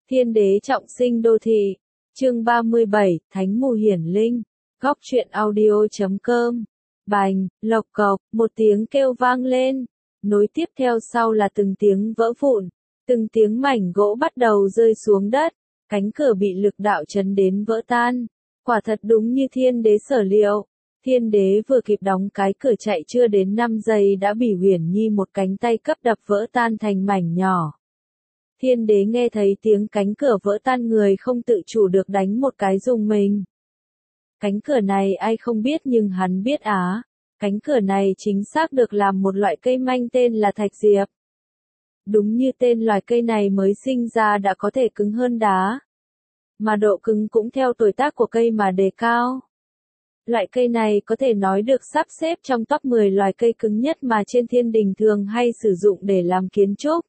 Thiên đế trọng sinh đô thị. Chương 37, Thánh mù hiển linh. Góc truyện audio.com. Bành, lộc cộc, một tiếng kêu vang lên. Nối tiếp theo sau là từng tiếng vỡ vụn. Từng tiếng mảnh gỗ bắt đầu rơi xuống đất. Cánh cửa bị lực đạo chấn đến vỡ tan. Quả thật đúng như thiên đế sở liệu. Thiên đế vừa kịp đóng cái cửa chạy chưa đến 5 giây đã bị Huyền Nhi một cánh tay cấp đập vỡ tan thành mảnh nhỏ. Thiên đế nghe thấy tiếng cánh cửa vỡ tan, người không tự chủ được đánh một cái rùng mình. Cánh cửa này ai không biết nhưng hắn biết á. Cánh cửa này chính xác được làm một loại cây manh tên là thạch diệp. Đúng như tên loài cây này mới sinh ra đã có thể cứng hơn đá. Mà độ cứng cũng theo tuổi tác của cây mà đề cao. Loại cây này có thể nói được sắp xếp trong top 10 loài cây cứng nhất mà trên thiên đình thường hay sử dụng để làm kiến trúc.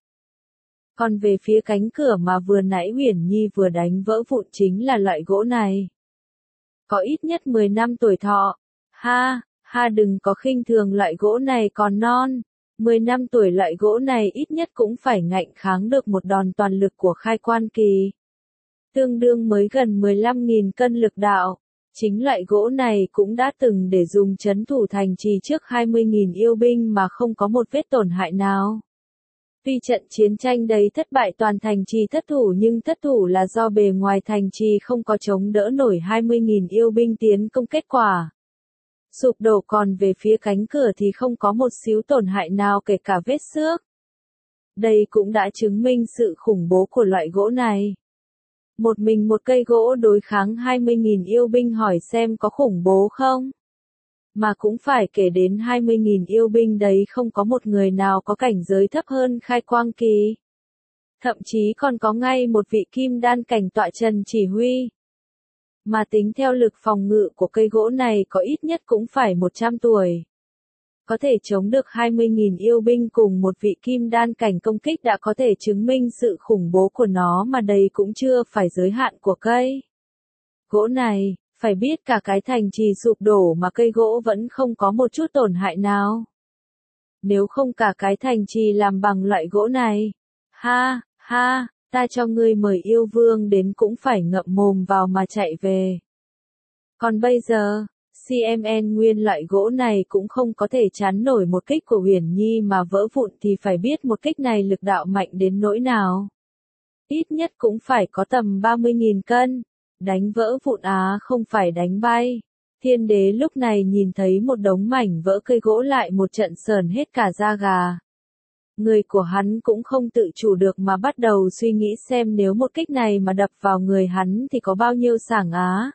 Còn về phía cánh cửa mà vừa nãy Huyền Nhi vừa đánh vỡ vụn chính là loại gỗ này. Có ít nhất 10 năm tuổi thọ. Ha đừng có khinh thường loại gỗ này còn non. 10 năm tuổi loại gỗ này ít nhất cũng phải ngạnh kháng được một đòn toàn lực của khai quan kỳ. Tương đương mới gần 15.000 cân lực đạo. Chính loại gỗ này cũng đã từng để dùng trấn thủ thành trì trước 20.000 yêu binh mà không có một vết tổn hại nào. Tuy trận chiến tranh đấy thất bại toàn thành trì thất thủ nhưng thất thủ là do bề ngoài thành trì không có chống đỡ nổi 20.000 yêu binh tiến công, kết quả sụp đổ, còn về phía cánh cửa thì không có một xíu tổn hại nào kể cả vết xước. Đây cũng đã chứng minh sự khủng bố của loại gỗ này. Một mình một cây gỗ đối kháng 20.000 yêu binh, hỏi xem có khủng bố không? Mà cũng phải kể đến 20.000 yêu binh đấy không có một người nào có cảnh giới thấp hơn khai quang kỳ. Thậm chí còn có ngay một vị kim đan cảnh tọa trần chỉ huy. Mà tính theo lực phòng ngự của cây gỗ này có ít nhất cũng phải 100 tuổi. Có thể chống được 20.000 yêu binh cùng một vị kim đan cảnh công kích đã có thể chứng minh sự khủng bố của nó, mà đây cũng chưa phải giới hạn của cây gỗ này. Phải biết cả cái thành trì sụp đổ mà cây gỗ vẫn không có một chút tổn hại nào. Nếu không cả cái thành trì làm bằng loại gỗ này. Ta cho ngươi mời yêu vương đến cũng phải ngậm mồm vào mà chạy về. Còn bây giờ, CMN nguyên loại gỗ này cũng không có thể chắn nổi một kích của Huyền Nhi mà vỡ vụn thì phải biết một kích này lực đạo mạnh đến nỗi nào. Ít nhất cũng phải có tầm 30.000 cân. Đánh vỡ vụn không phải đánh bay. Thiên đế lúc này nhìn thấy một đống mảnh vỡ cây gỗ lại một trận sờn hết cả da gà. Người của hắn cũng không tự chủ được mà bắt đầu suy nghĩ xem nếu một kích này mà đập vào người hắn thì có bao nhiêu sảng á.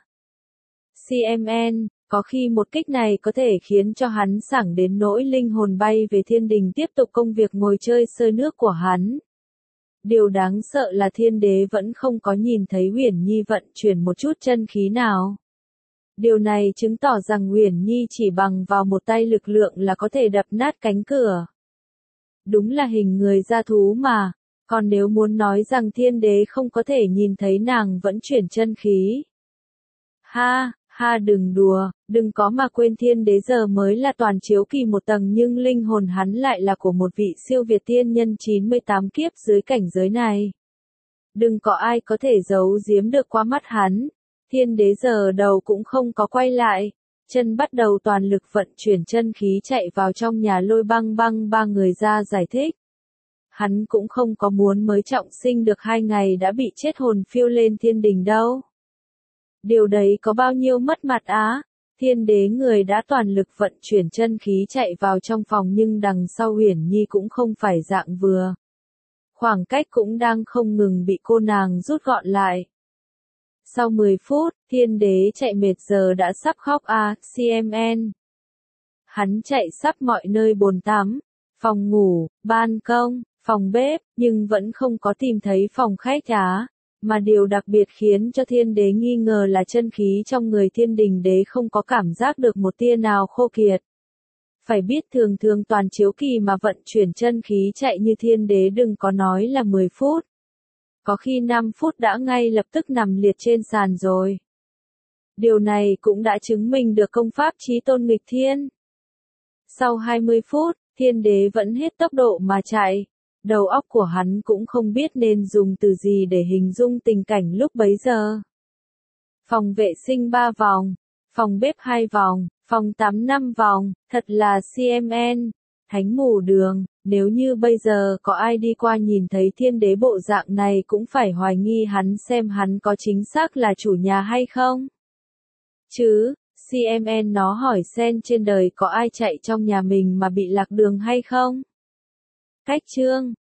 CMN, có khi một kích này có thể khiến cho hắn sảng đến nỗi linh hồn bay về thiên đình tiếp tục công việc ngồi chơi sơi nước của hắn. Điều đáng sợ là thiên đế vẫn không có nhìn thấy Huyền Nhi vận chuyển một chút chân khí nào. Điều này chứng tỏ rằng Huyền Nhi chỉ bằng vào một tay lực lượng là có thể đập nát cánh cửa. Đúng là hình người ra thú mà. Còn nếu muốn nói rằng thiên đế không có thể nhìn thấy nàng vẫn chuyển chân khí. Đừng đùa, đừng có mà quên thiên đế giờ mới là toàn chiếu kỳ một tầng nhưng linh hồn hắn lại là của một vị siêu việt tiên nhân 98 kiếp dưới cảnh giới này. Đừng có ai có thể giấu giếm được qua mắt hắn. Thiên đế giờ đầu cũng không có quay lại. Chân bắt đầu toàn lực vận chuyển chân khí chạy vào trong nhà Lôi Băng ba người ra giải thích. Hắn cũng không có muốn mới trọng sinh được 2 ngày đã bị chết hồn phiêu lên thiên đình đâu. Điều đấy có bao nhiêu mất mặt á. Thiên đế người đã toàn lực vận chuyển chân khí chạy vào trong phòng nhưng đằng sau Huyền Nhi cũng không phải dạng vừa. Khoảng cách cũng đang không ngừng bị cô nàng rút gọn lại. Sau 10 phút, thiên đế chạy mệt giờ đã sắp khóc CMN. Hắn chạy sắp mọi nơi, bồn tắm, phòng ngủ, ban công, phòng bếp, nhưng vẫn không có tìm thấy phòng khách Mà điều đặc biệt khiến cho thiên đế nghi ngờ là chân khí trong người thiên đình đế không có cảm giác được một tia nào khô kiệt. Phải biết thường toàn chiếu kỳ mà vận chuyển chân khí chạy như thiên đế đừng có nói là 10 phút. Có khi 5 phút đã ngay lập tức nằm liệt trên sàn rồi. Điều này cũng đã chứng minh được công pháp chí tôn nghịch thiên. Sau 20 phút, thiên đế vẫn hết tốc độ mà chạy. Đầu óc của hắn cũng không biết nên dùng từ gì để hình dung tình cảnh lúc bấy giờ. Phòng vệ sinh 3 vòng, phòng bếp 2 vòng, phòng tắm 5 vòng, thật là CMN, thánh mù đường, nếu như bây giờ có ai đi qua nhìn thấy thiên đế bộ dạng này cũng phải hoài nghi hắn xem hắn có chính xác là chủ nhà hay không. Chứ, CMN nó hỏi Sen trên đời có ai chạy trong nhà mình mà bị lạc đường hay không? Cách chương